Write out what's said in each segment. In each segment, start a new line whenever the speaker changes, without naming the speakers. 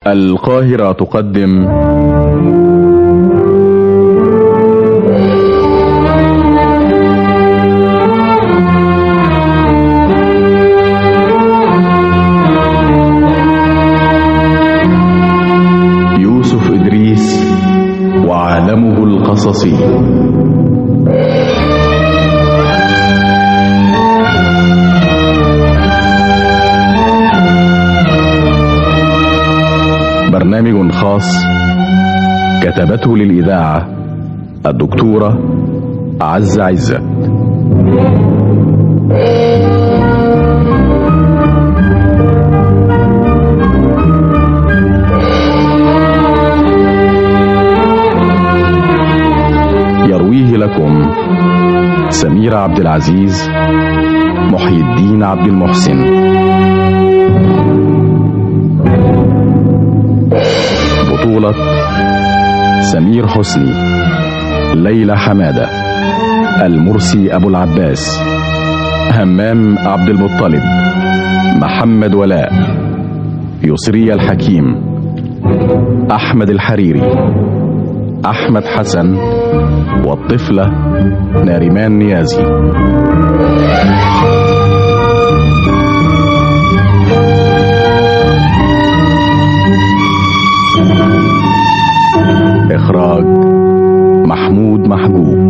القاهرة تقدم يوسف إدريس وعالمه القصصي. برنامج خاص كتبته للإذاعة الدكتورة عزة عزت. يرويه لكم سمير عبد العزيز، محي الدين عبد المحسن. بطولة سمير حسني، ليلى حمادة، المرسي أبو العباس، همام عبد المطلب، محمد ولاء، يسري الحكيم، أحمد الحريري، أحمد حسن، والطفلة ناريمان نيازي. إخراج محمود محجوب.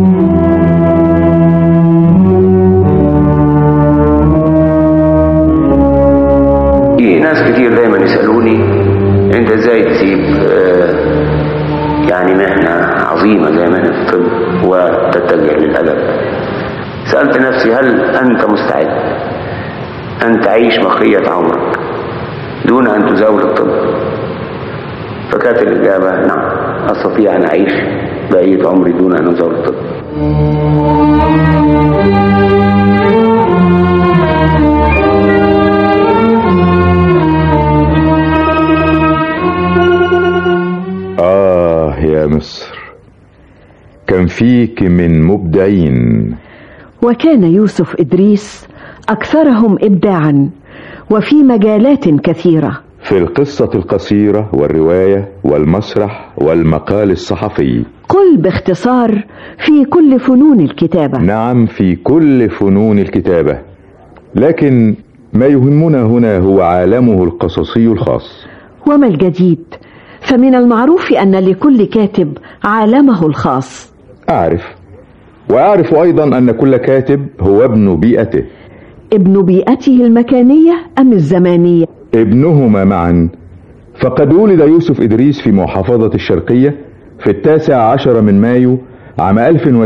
ناس كتير دايما يسألوني انت ازاي تسيب يعني مهنة عظيمة زي مهنة الطب وتتجه للأدب. سألت نفسي هل أنت مستعد أن تعيش بقية عمرك دون أن تزاول الطب؟ فكانت الإجابة نعم، أستطيع أن أعيش بقية عمري دون أن أزاول الطب.
يا مصر كان فيك من مبدعين،
وكان يوسف إدريس أكثرهم إبداعا وفي مجالات كثيرة،
في القصة القصيرة والرواية والمسرح والمقال الصحفي.
قل باختصار في كل فنون الكتابة.
نعم، في كل فنون الكتابة، لكن ما يهمنا هنا هو عالمه القصصي الخاص.
وما الجديد؟ فمن المعروف أن لكل كاتب عالمه الخاص.
وأعرف أيضا أن كل كاتب هو ابن بيئته.
ابن بيئته المكانية أم الزمانية؟
ابنهما معا. فقد ولد يوسف إدريس في محافظة الشرقية في 19 من مايو عام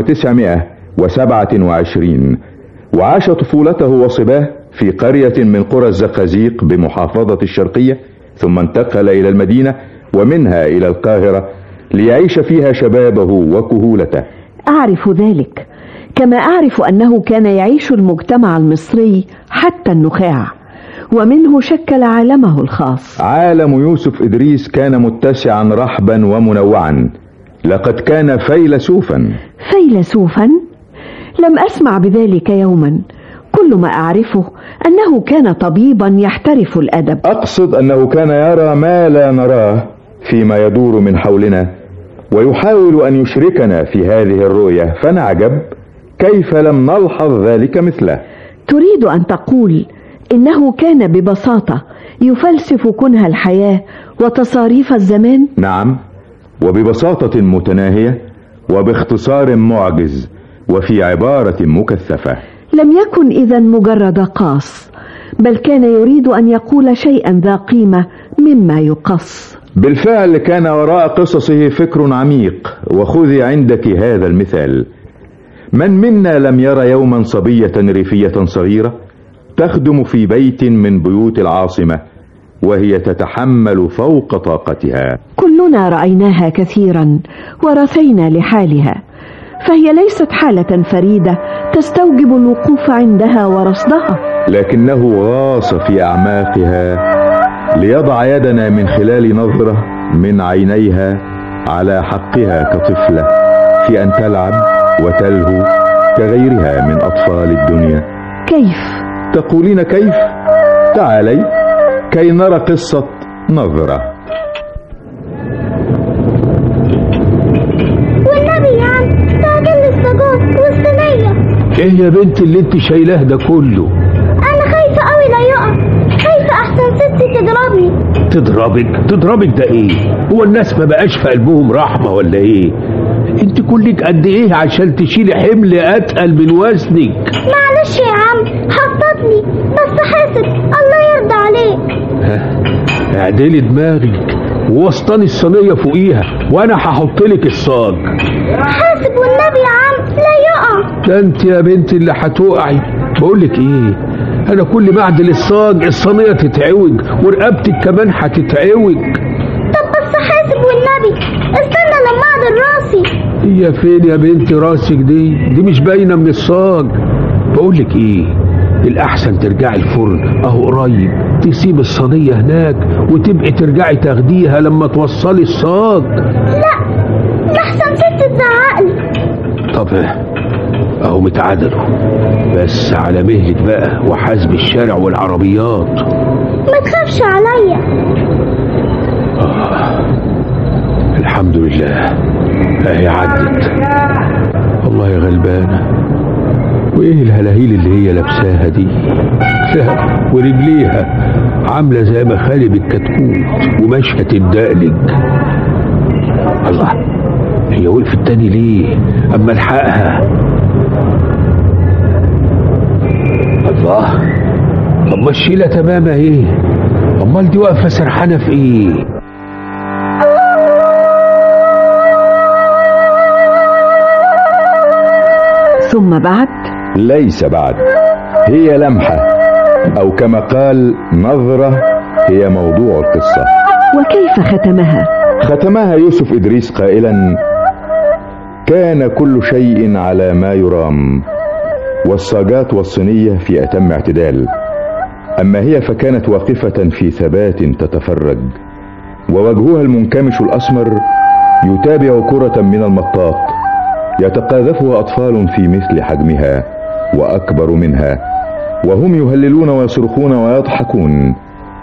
1927، وعاش طفولته وصباه في قرية من قرى الزقازيق بمحافظة الشرقية، ثم انتقل إلى المدينة ومنها إلى القاهرة ليعيش فيها شبابه وكهولته.
أعرف ذلك، كما أعرف أنه كان يعيش المجتمع المصري حتى النخاع، ومنه شكل عالمه الخاص.
عالم يوسف إدريس كان متسعا رحبا ومنوعا، لقد كان فيلسوفا.
فيلسوفا؟ لم أسمع بذلك يوما. كل ما أعرفه أنه كان طبيبا يحترف الأدب.
أقصد أنه كان يرى ما لا نراه فيما يدور من حولنا، ويحاول أن يشركنا في هذه الرؤية، فنعجب كيف لم نلحظ ذلك مثله.
تريد أن تقول إنه كان ببساطة يفلسف كنه الحياة وتصاريف الزمان؟
نعم، وببساطة متناهية وباختصار معجز وفي عبارة مكثفة.
لم يكن إذن مجرد قاص، بل كان يريد أن يقول شيئا ذا قيمة مما يقص.
بالفعل كان وراء قصصه فكر عميق. وخذي عندك هذا المثال: من منا لم يرى يوما صبية ريفية صغيرة تخدم في بيت من بيوت العاصمة وهي تتحمل فوق طاقتها؟
كلنا رأيناها كثيرا ورثينا لحالها، فهي ليست حالة فريدة تستوجب الوقوف عندها ورصدها،
لكنه غاص في أعماقها ليضع يدنا من خلال نظرة من عينيها على حقها كطفلة في أن تلعب وتلهو كغيرها من أطفال الدنيا.
كيف؟
تقولين كيف؟ تعالي كي نرى قصة نظرة.
ايه يا بنت اللي انت شايلاه ده كله؟
انا خايفة قوي لا يقع، خايفة احسن ستي تضربني.
تضربك ده ايه؟ هو الناس ما بقاش في قلبهم رحمة ولا ايه؟ انت كلك قد ايه عشان تشيلي حمل اتقل من وزنك؟
معلش يا عم، حطتني بس حاسب، الله يرضى عليك.
اعدلي دماغك ووسطاني الصينية فوقيها وانا هحطلك الصاج.
حاسب والنبي يا عم لا يقع.
ده انت يا بنت اللي هتوقعي. بقولك ايه، انا كل ما اعدل الصاج الصينية تتعوج ورقبتك كمان هتتعوج.
طب بس حاسب والنبي، استنى لما اعدل راسي.
هي فين يا بنت راسك دي مش باينة من الصاج. بقولك ايه، الأحسن ترجعي الفرن أهو قريب، تسيب الصينية هناك وتبقي ترجعي تاخديها لما توصلي الصاج.
لا، لحسن ست تزعقلي.
طب أهو متعادلوا، بس على مهلك بقى وحاسب الشارع والعربيات.
ما تخافش عليا.
الحمد لله اهي عدت. والله يا غلبانة، وايه الهلاهيل اللي هي لابساها دي؟ لا، ورجليها عاملة زي مخالب الكتكوت وماشية تدقلج. الله، هي وقفت تاني ليه؟ اما الحقها. الله، اما الشيلة تمام اهي، امال دي واقفة سرحانة في ايه؟
ثم بعد
ليس بعد، هي لمحة، أو كما قال نظرة هي موضوع القصة.
وكيف ختمها؟
ختمها يوسف إدريس قائلا: كان كل شيء على ما يرام، والصاجات والصينية في أتم اعتدال، أما هي فكانت واقفة في ثبات تتفرج، ووجهها المنكمش الأسمر يتابع كرة من المطاط يتقاذفها أطفال في مثل حجمها وأكبر منها، وهم يهللون ويصرخون ويضحكون.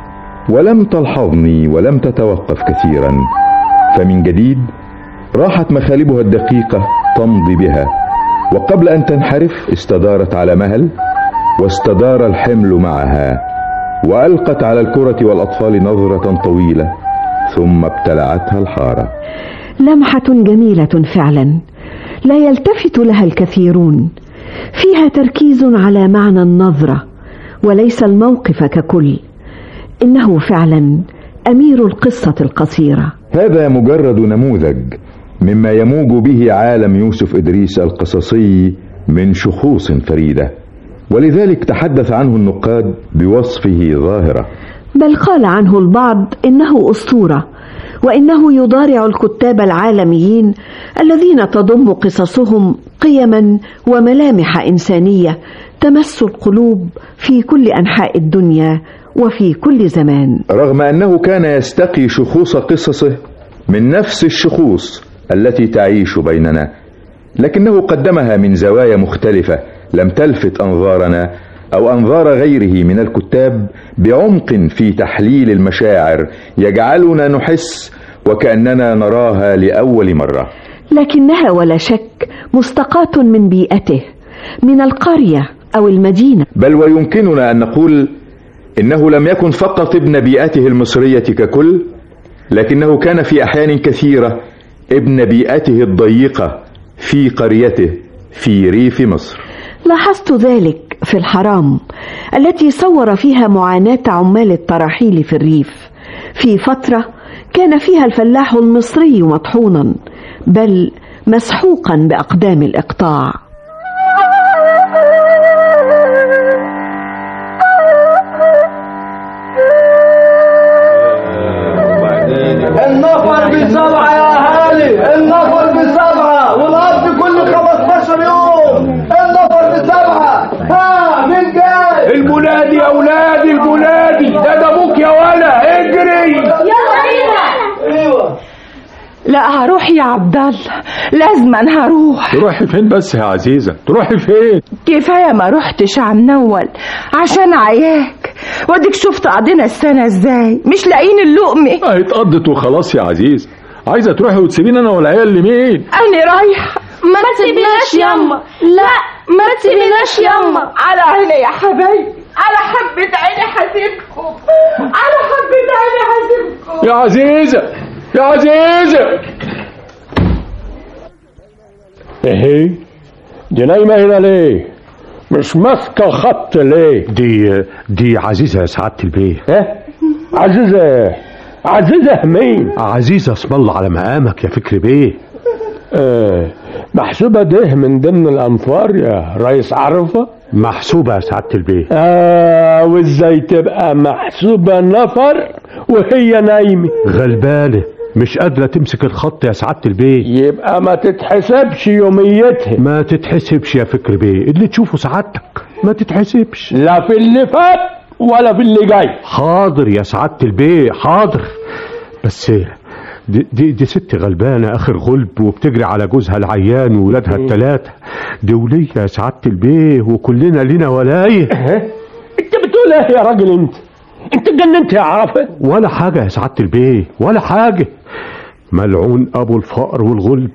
ولم تلحظني ولم تتوقف كثيرا، فمن جديد راحت مخالبها الدقيقة تمضي بها، وقبل أن تنحرف استدارت على مهل، واستدار الحمل معها، وألقت على الكرة والأطفال نظرة طويلة، ثم ابتلعتها الحارة.
لمحة جميلة فعلا، لا يلتفت لها الكثيرون، فيها تركيز على معنى النظرة وليس الموقف ككل. إنه فعلا أمير القصة القصيرة.
هذا مجرد نموذج مما يموج به عالم يوسف إدريس القصصي من شخوص فريدة، ولذلك تحدث عنه النقاد بوصفه ظاهرة،
بل قال عنه البعض إنه أسطورة، وإنه يضارع الكتاب العالميين الذين تضم قصصهم قيما وملامح إنسانية تمس القلوب في كل أنحاء الدنيا وفي كل زمان.
رغم أنه كان يستقي شخوص قصصه من نفس الشخوص التي تعيش بيننا، لكنه قدمها من زوايا مختلفة لم تلفت أنظارنا أو أنظار غيره من الكتاب بعمق في تحليل المشاعر يجعلنا نحس وكأننا نراها لأول مرة.
لكنها ولا شك مستقاة من بيئته، من القرية أو المدينة،
بل ويمكننا أن نقول إنه لم يكن فقط ابن بيئته المصرية ككل، لكنه كان في أحيان كثيرة ابن بيئته الضيقة في قريته في ريف مصر.
لاحظت ذلك في الحرام التي صور فيها معاناة عمال التراحيل في الريف، في فترة كان فيها الفلاح المصري مطحونا بل مسحوقا بأقدام الإقطاع.
النفر ب7 يا أهالي، النفر ب7 والأرض كل 15 يوم، النفر ب7. ها مين جاي؟
المنادي يا أولادي، المنادي ده أبوك يا ولا، اجري.
يلا بينا.
ايوه.
لا هروح يا عبد الله، لازما هروح.
تروحي فين بس يا عزيزة؟ تروحي فين؟
كفاية ما روحتش عمنول عشان عياك، واديك شفت قضينا السنة ازاي، مش لاقيين اللقمة.
اتقضت وخلاص يا عزيزة، عايزة تروحي وتسيبين انا والعيال لمين؟
انا رايحة
ما تسيبناش يما، لا ما تسيبناش يما.
على عيني يا حبايبي، على حبة عيني حسيبكم، على حبة عيني حسيبكم.
يا عزيزة يا عزيزة،
ايه دي نايمة هنا ليه؟ مش ماسكة الخط ليه؟
دي عزيزة يا سعادة البيه.
ايه عزيزة؟ عزيزة مين؟
عزيزة اسم الله على مقامك يا فكري بيه.
محسوبة ده من ضمن الأنفار يا ريس عرفة؟
محسوبة يا سعادة البيه.
وازاي تبقى محسوبة نفر وهي نايمة؟
غلبانة مش قادرة تمسك الخط يا سعادة البيه.
يبقى ما تتحسبش يوميتها.
ما تتحسبش يا فكري بيه، اللي تشوفه سعادتك ما تتحسبش،
لا في اللي فات ولا في اللي جاي.
حاضر يا سعادة البيه حاضر، بس دي ست غلبانة آخر غلب وبتجري على جوزها العيان وولادها الثلاثة. دي ولية يا سعادة البيه وكلنا لنا ولاية.
انت بتقول ايه يا راجل؟ انت اتجننت يا عرفة؟
ولا حاجة يا سعادة البيه ولا حاجة. ملعون ابو الفقر والغلب.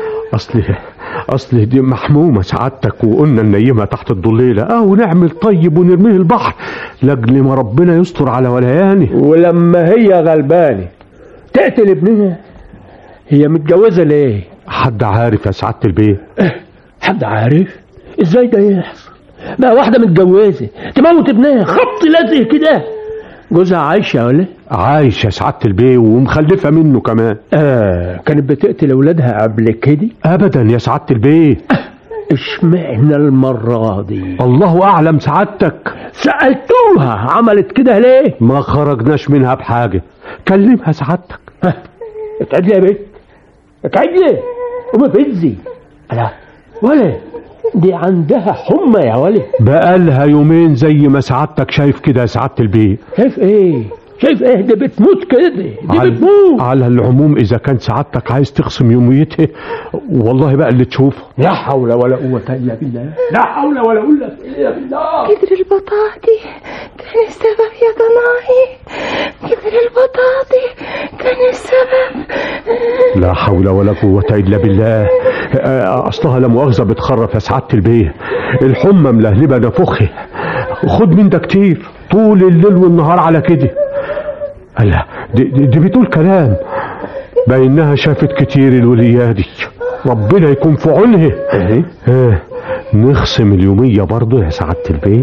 اصل دي محمومة سعادتك وقلنا ننيمها تحت الضليلة ونعمل طيب ونرميه البحر لاجل ما ربنا يستر على ولياني.
ولما هي غلبانة تقتل ابنها؟ هي متجوزة ليه؟
حد عارف يا سعادة البيه؟
حد عارف؟ ازاي ده يحصل؟ بقى واحدة متجوزة تموت ابنها خبط لازق كده؟ جوزها عايشة ولا؟
عايشة يا سعادة البيه ومخلفة منه كمان.
كانت بتقتل اولادها قبل كده؟
ابدا يا سعادة البيه.
اشمعنى المرة دي؟
الله اعلم سعادتك.
سألتوها عملت كده ليه؟
ما خرجناش منها بحاجة. كلمها سعادتك.
اتعد لي يا بيت، اتعد لي وما فزي. لا ولا دي عندها حمى يا ولد.
بقالها يومين زي ما سعادتك شايف كده يا سعادة البيه.
شايف ايه؟ شايف ايه؟ دي بتموت كده، دي بتموت.
على العموم اذا كان سعادتك عايز تخصم يوميتها والله بقى اللي تشوفه.
لا حول ولا قوة الا بالله، لا حول ولا قوة الا بالله.
كتر البطاطي كان السبب يا ضناي، كتر البطاطي كان السبب.
لا حول ولا قوة الا بالله. اصلها لا مؤاخذة بتخرف يا سعادة البيه، الحمى ملهلبة نفخها. خد من ده كتير طول الليل والنهار على كده. الله دي بتقول كلام بأنها شافت كتير الولية دي، ربنا يكون في عونها. نخصم اليومية برضو يا سعادة البيه.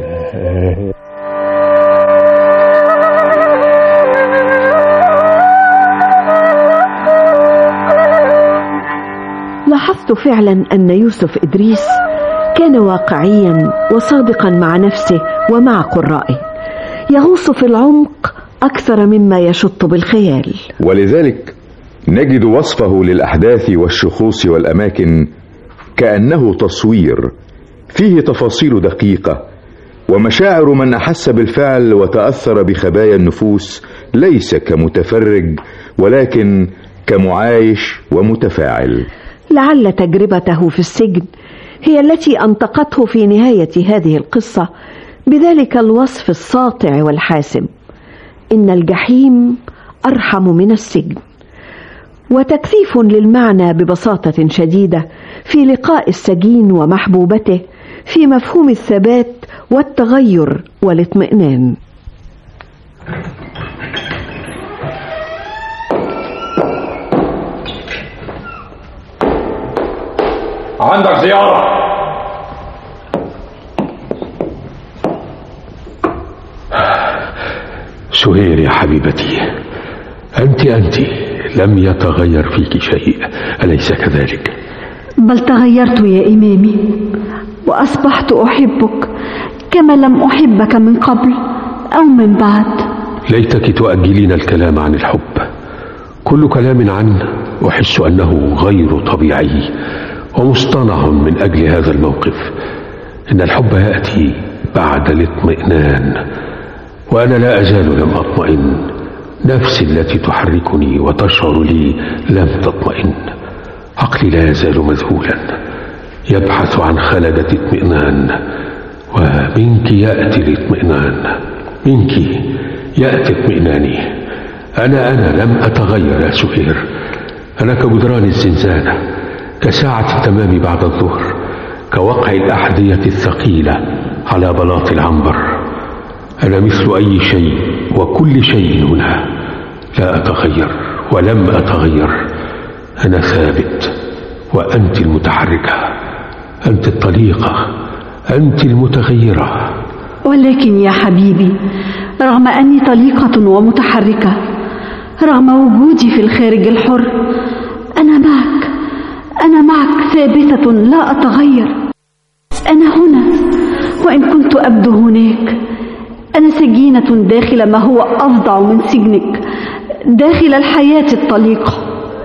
لاحظت فعلا أن يوسف إدريس كان واقعيا وصادقا مع نفسه ومع قرائه، يغوص في العمق أكثر مما يشط بالخيال.
ولذلك نجد وصفه للأحداث والشخوص والأماكن كأنه تصوير فيه تفاصيل دقيقة ومشاعر من أحس بالفعل وتأثر بخبايا النفوس، ليس كمتفرج ولكن كمعايش ومتفاعل.
لعل تجربته في السجن هي التي أنطقته في نهاية هذه القصة بذلك الوصف الساطع والحاسم: إن الجحيم أرحم من السجن. وتكثيف للمعنى ببساطة شديدة في لقاء السجين ومحبوبته في مفهوم الثبات والتغير والاطمئنان.
عندك زيارة.
سهير يا حبيبتي، أنت لم يتغير فيك شيء، أليس كذلك؟
بل تغيرت يا إمامي، وأصبحت أحبك كما لم أحبك من قبل أو من بعد.
ليتك تؤجلين الكلام عن الحب. كل كلام عنه أحس أنه غير طبيعي ومصطنع من أجل هذا الموقف. إن الحب يأتي بعد الاطمئنان، وأنا لا أزال لم أطمئن. نفسي التي تحركني وتشعر لي لم تطمئن. عقلي لا يزال مذهولا يبحث عن خلدة اطمئنان، ومنك يأتي الاطمئنان، منك يأتي اطمئناني. أنا لم أتغير يا سهير، أنا كجدران الزنزانة كساعة التمام بعد الظهر، كوقع الأحذية الثقيلة على بلاط العنبر. أنا مثل أي شيء وكل شيء هنا، لا أتغير ولم أتغير. أنا ثابت وأنت المتحركة، أنت الطليقة، أنت المتغيرة.
ولكن يا حبيبي، رغم أني طليقة ومتحركة، رغم وجودي في الخارج الحر، أنا معك ثابتة لا أتغير. أنا هنا وإن كنت أبدو هناك. أنا سجينة داخل ما هو أفظع من سجنك، داخل الحياة الطليقة.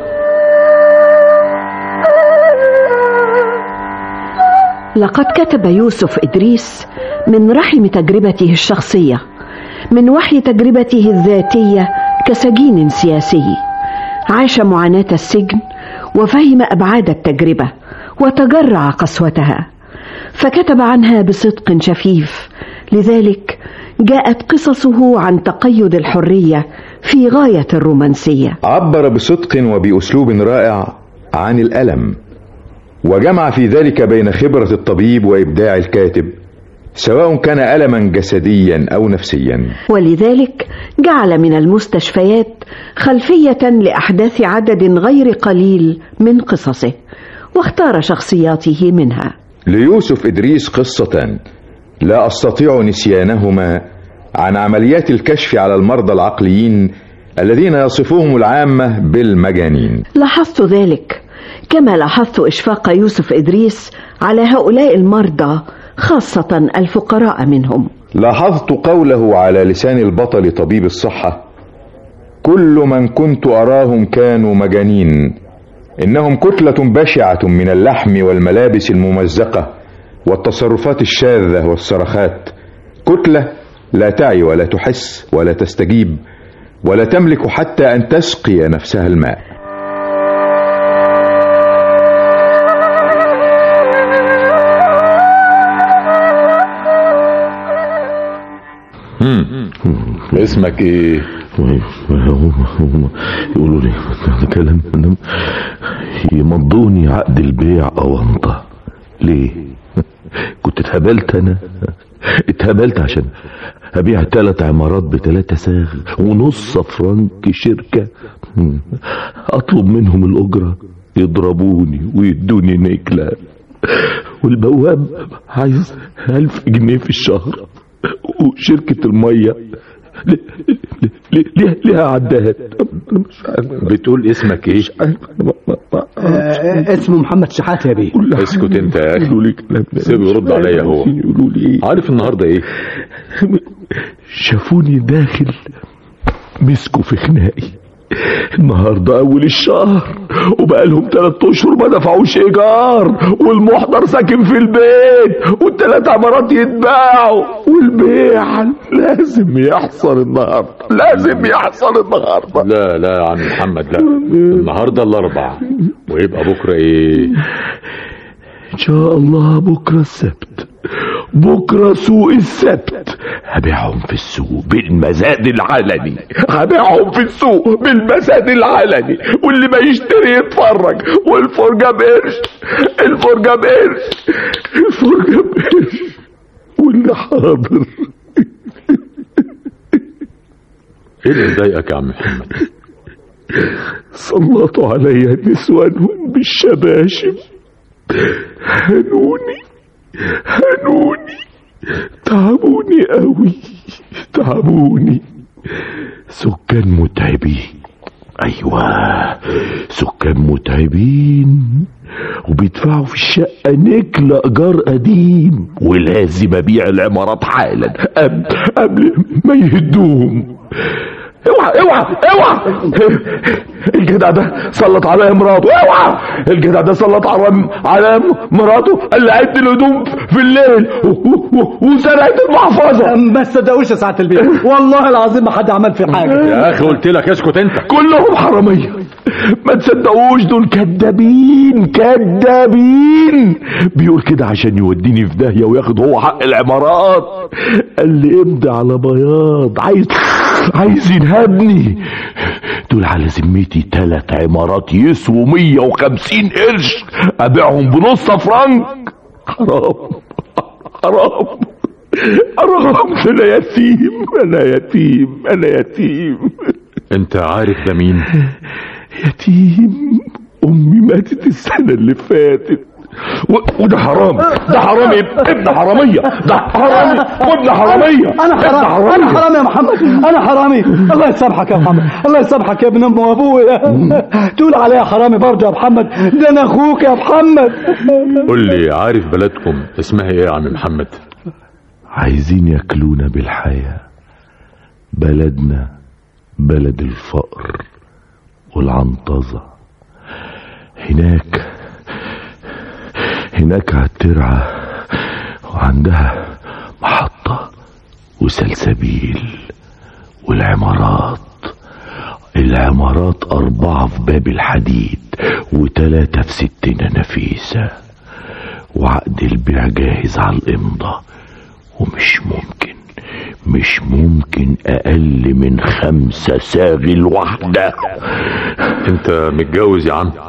لقد كتب يوسف إدريس من رحم تجربته الشخصية، من وحي تجربته الذاتية كسجين سياسي. عاش معاناة السجن وفهم أبعاد التجربة وتجرع قسوتها، فكتب عنها بصدق شفيف. لذلك جاءت قصصه عن تقيد الحرية في غاية الرومانسية.
عبر بصدق وبأسلوب رائع عن الألم، وجمع في ذلك بين خبرة الطبيب وإبداع الكاتب، سواء كان ألما جسديا أو نفسيا.
ولذلك جعل من المستشفيات خلفية لأحداث عدد غير قليل من قصصه، واختار شخصياته منها.
ليوسف إدريس قصة لا أستطيع نسيانهما عن عمليات الكشف على المرضى العقليين الذين يصفوهم العامة بالمجانين.
لاحظت ذلك، كما لاحظت إشفاق يوسف إدريس على هؤلاء المرضى، خاصة الفقراء منهم.
لاحظت قوله على لسان البطل طبيب الصحة: كل من كنت أراهم كانوا مجانين، إنهم كتلة بشعة من اللحم والملابس الممزقة والتصرفات الشاذة والصرخات، كتلة لا تعي ولا تحس ولا تستجيب ولا تملك حتى أن تسقي نفسها الماء.
اسمك ايه؟
يقولوا لي كلام يمضوني عقد البيع أونطة. ليه؟ كنت اتهبلت عشان أبيع 3 عمارات ب3 ساغ ونص فرنك شركة. أطلب منهم الأجرة يضربوني ويدوني نكلة، والبواب عايز 1000 جنيه في الشهر، وشركة المية ليها عداد.
بتقول اسمك ايه؟
اسمه محمد شحاتة يا بيه.
اسكت انت يا اخي، سيبه يرد عليا. هو عارف النهارده ايه؟
شافوني داخل مسكوا في خناقي. النهارده اول الشهر وبقالهم 3 اشهر ما دفعوش ايجار، والمحضر ساكن في البيت، وال3 عمارات يتباعوا، والبيع لازم يحصل النهارده، لازم يحصل النهارده.
لا يا عم محمد، لا، النهارده الاربعاء ويبقى بكره ايه؟
ان شاء الله بكره السبت، بكره سوق السبت هبيعهم في السوق بالمزاد العلني، هبيعهم في السوق بالمزاد العلني، واللي ما يشتري يتفرج، والفرجة بقرش، الفرجة بقرش، الفرجة بقرش، واللي حاضر.
ايه اللي مضايقك يا عم محمد؟
سلطوا عليا نسوانهم بالشباشب، هنوني تعبوني قوي، تعبوني. سكان متعبين، ايوه سكان متعبين، وبيدفعوا في الشقة نكلة ايجار قديم، ولازم ابيع العمارات حالا قبل ما يهدوهم. اوعى الجدع ده سلط على مراته، اوعى الجدع ده سلط على مراته اللي عد الهدوم في الليل وسرقت المحفظه.
ما تصدقوش يا ساعة البيت، والله العظيم ما حد عمل في حاجه.
يا اخي قلت لك اسكت انت.
كلهم حراميه، ما تصدقوش، دول كدابين. بيقول كده عشان يوديني في داهيه وياخد هو حق العمارات. قال لي امضي على بياض، عايز عايزين هبني. دول على ذمتي 3 عمارات يسووا 150 قرش، ابيعهم بنص فرنك. حرام حرام حرام. انا يتيم انا يتيم انا يتيم.
انت عارف ده مين؟
يتيم. امي ماتت السنة اللي فاتت. وده حرام، ده حرامي، ابن حرامية، ده حرامي وابن حرامية.
انا حرامي يا محمد، انا حرامي. الله يسامحك يا محمد، الله يسامحك يا ابن ام وابويا. تقول عليا حرامي برضه يا محمد؟ ده انا اخوك يا محمد.
قول لي، عارف بلدكم اسمها ايه يا عم محمد؟
عايزين ياكلونا بالحياة. بلدنا بلد الفقر والعنطزة. هناك عالترعة، وعندها محطة وسلسبيل. والعمارات 4 في باب الحديد و3 في 60 نفيسة. وعقد البيع جاهز على الإمضة، ومش ممكن أقل من 5 ساغل واحدة.
انت متجوز يا عم؟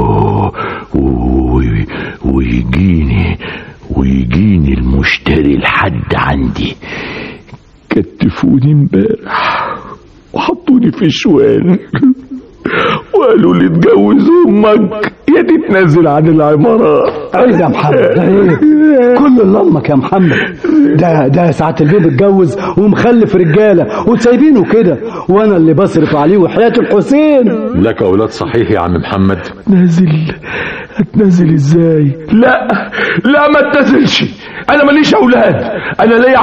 ويجيني المشتري لحد عندي. كتفوني امبارح وحطوني في شوال وقالوا لي اتجوز امك يا تتنازل عن العمارات.
عيب يا محمد، عيب. كل اللي امك يا محمد. ده ساعة البيب اتجوز ومخلف رجالة وسايبينه كده، وانا اللي بصرف عليه وحياة الحسين.
لك اولاد صحيح يا عم محمد؟
اتنازل ازاي؟ لا ما اتنازلش. انا ماليش اولاد، انا ليا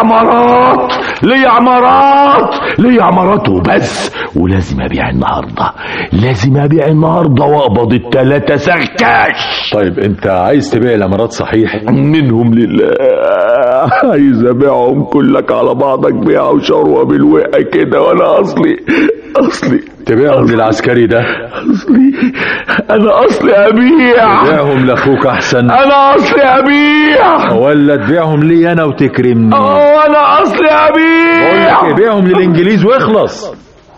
عمارات وبس. ولازم ابيع النهارده واقبض ال3 سكاش.
طيب انت عايز تبيع العمارات صحيح؟
منهم لله. عايز ابيعهم كلك على بعضك بيع وشروه بالوقع كده. وانا اصلي
تبيعهم للعسكري ده؟
انا اصلي ابيع.
تبيعهم لاخوك احسن.
انا اصلي ابيع.
ولا تبيعهم لي انا وتكرمني؟
انا اصلي ابيع.
بقول لك ابيعهم للانجليز واخلص.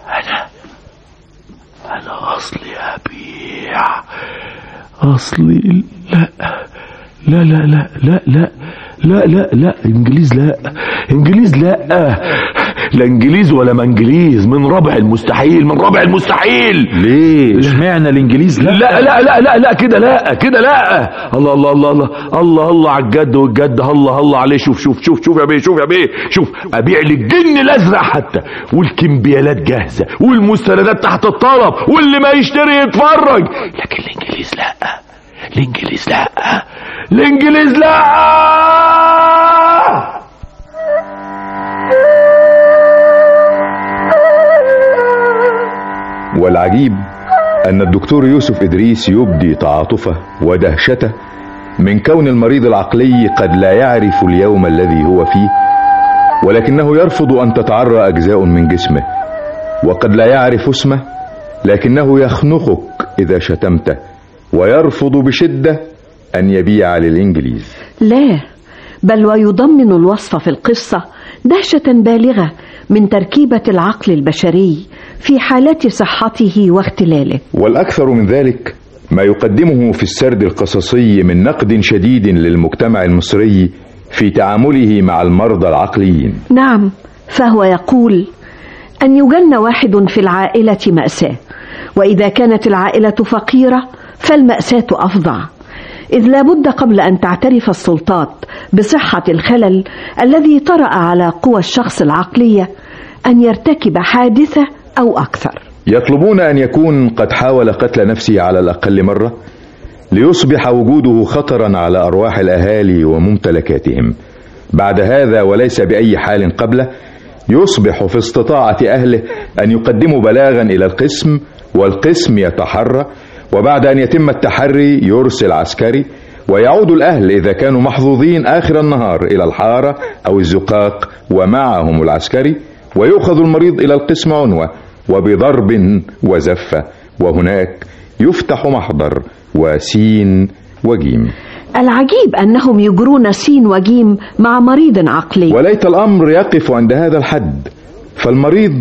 انا اصلي ابيع. اصلي لا انجليز لا انجليز ولا ما انجليز. من ربع المستحيل.
ليه؟ اشمعنى الانجليز لا؟
لا كده لا. الله على الجد والجد. الله عليه. شوف يا بيه. شوف ابيع للجن الازرق حتى، والكمبيالات جاهزه والمستندات تحت الطلب، واللي ما يشتري يتفرج. لكن الانجليز لا.
والعجيب أن الدكتور يوسف إدريس يبدي تعاطفه ودهشته من كون المريض العقلي قد لا يعرف اليوم الذي هو فيه، ولكنه يرفض أن تتعرى أجزاء من جسمه، وقد لا يعرف اسمه لكنه يخنقك إذا شتمته، ويرفض بشدة أن يبيع للإنجليز.
لا، بل ويضمن الوصف في القصة دهشة بالغة من تركيبة العقل البشري في حالة صحته واختلاله.
والأكثر من ذلك ما يقدمه في السرد القصصي من نقد شديد للمجتمع المصري في تعامله مع المرضى العقليين.
نعم، فهو يقول: أن يجن واحد في العائلة مأساة، وإذا كانت العائلة فقيرة فالمأساة أفظع، إذ لا بد قبل أن تعترف السلطات بصحة الخلل الذي طرأ على قوى الشخص العقلية أن يرتكب حادثة أو أكثر.
يطلبون أن يكون قد حاول قتل نفسه على الأقل مرة ليصبح وجوده خطرا على أرواح الأهالي وممتلكاتهم. بعد هذا وليس بأي حال قبله يصبح في استطاعة أهله أن يقدموا بلاغا إلى القسم، والقسم يتحرى، وبعد أن يتم التحري يرسل عسكري، ويعود الأهل إذا كانوا محظوظين آخر النهار إلى الحارة أو الزقاق ومعهم العسكري، ويؤخذ المريض إلى القسم عنوة وبضرب وزفة، وهناك يفتح محضر وسين وجيم.
العجيب أنهم يجرون سين وجيم مع مريض عقلي.
وليت الأمر يقف عند هذا الحد، فالمريض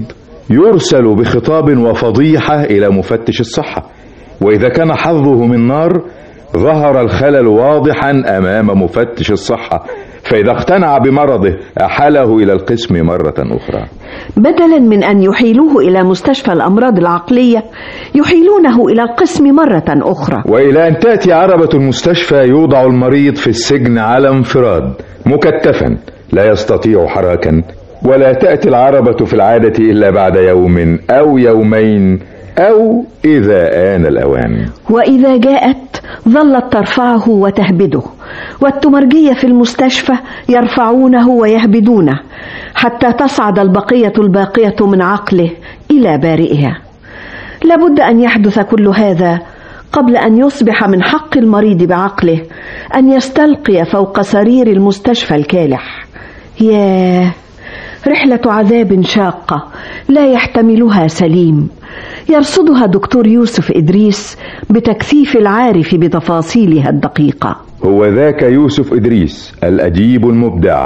يرسل بخطاب وفضيحة إلى مفتش الصحة، وإذا كان حظه من نار ظهر الخلل واضحا أمام مفتش الصحة، فإذا اقتنع بمرضه أحاله إلى القسم مرة أخرى.
بدلا من أن يحيلوه إلى مستشفى الأمراض العقلية يحيلونه إلى القسم مرة أخرى،
وإلى أن تأتي عربة المستشفى يوضع المريض في السجن على انفراد مكتفا لا يستطيع حركا، ولا تأتي العربة في العادة إلا بعد يوم أو يومين أو إذا آن الأوان.
وإذا جاءت ظلت ترفعه وتهبده، والتمرجية في المستشفى يرفعونه ويهبدونه حتى تصعد البقية الباقية من عقله إلى بارئها. لابد أن يحدث كل هذا قبل أن يصبح من حق المريض بعقله أن يستلقي فوق سرير المستشفى الكالح. ياه، رحلة عذاب شاقة لا يحتملها سليم، يرصدها دكتور يوسف إدريس بتكثيف العارف بتفاصيلها الدقيقة.
هو ذاك يوسف إدريس الأديب المبدع،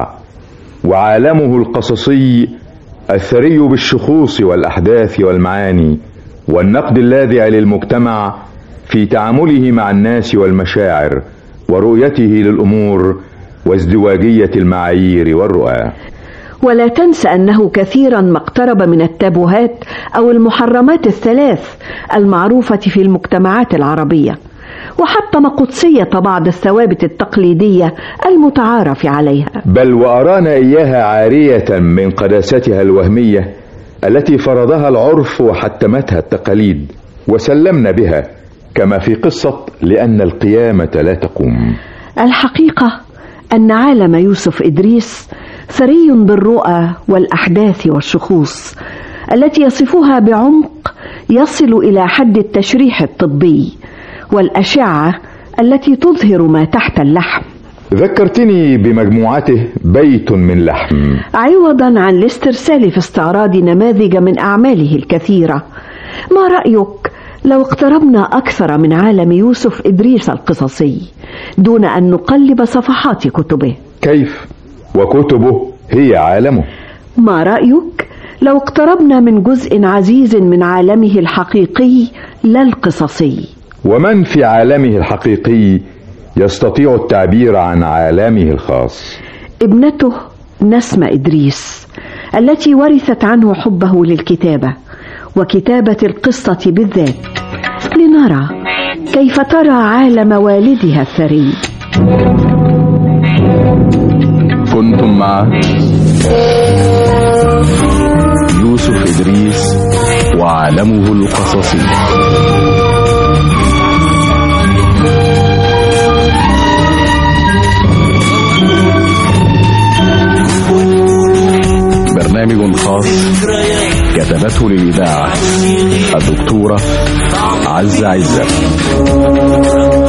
وعالمه القصصي الثري بالشخوص والأحداث والمعاني والنقد اللاذع للمجتمع في تعامله مع الناس والمشاعر ورؤيته للأمور وازدواجية المعايير والرؤى.
ولا تنسى أنه كثيرا ما اقترب من التابوهات أو المحرمات الثلاث المعروفة في المجتمعات العربية، وحطم قدسية بعض الثوابت التقليدية المتعارف عليها،
بل وأرانا إياها عارية من قداستها الوهمية التي فرضها العرف وحتمتها التقاليد، وسلمنا بها كما في قصة لأن القيامة لا تقوم.
الحقيقة أن عالم يوسف إدريس ثري بالرؤى والأحداث والشخوص التي يصفها بعمق يصل إلى حد التشريح الطبي والأشعة التي تظهر ما تحت اللحم.
ذكرتني بمجموعته بيت من لحم،
عوضا عن الاسترسال في استعراض نماذج من أعماله الكثيرة. ما رأيك لو اقتربنا أكثر من عالم يوسف إدريس القصصي دون أن نقلب صفحات كتبه؟
كيف؟ وكتبه هي عالمه.
ما رأيك لو اقتربنا من جزء عزيز من عالمه الحقيقي لا القصصي؟
ومن في عالمه الحقيقي يستطيع التعبير عن عالمه الخاص؟
ابنته نسمة إدريس التي ورثت عنه حبه للكتابة وكتابة القصة بالذات. لنرى كيف ترى عالم والدها الثري.
كنتم مع يوسف إدريس وعالمه القصصي. برنامج خاص كتبته للإذاعة الدكتورة عزة عزة.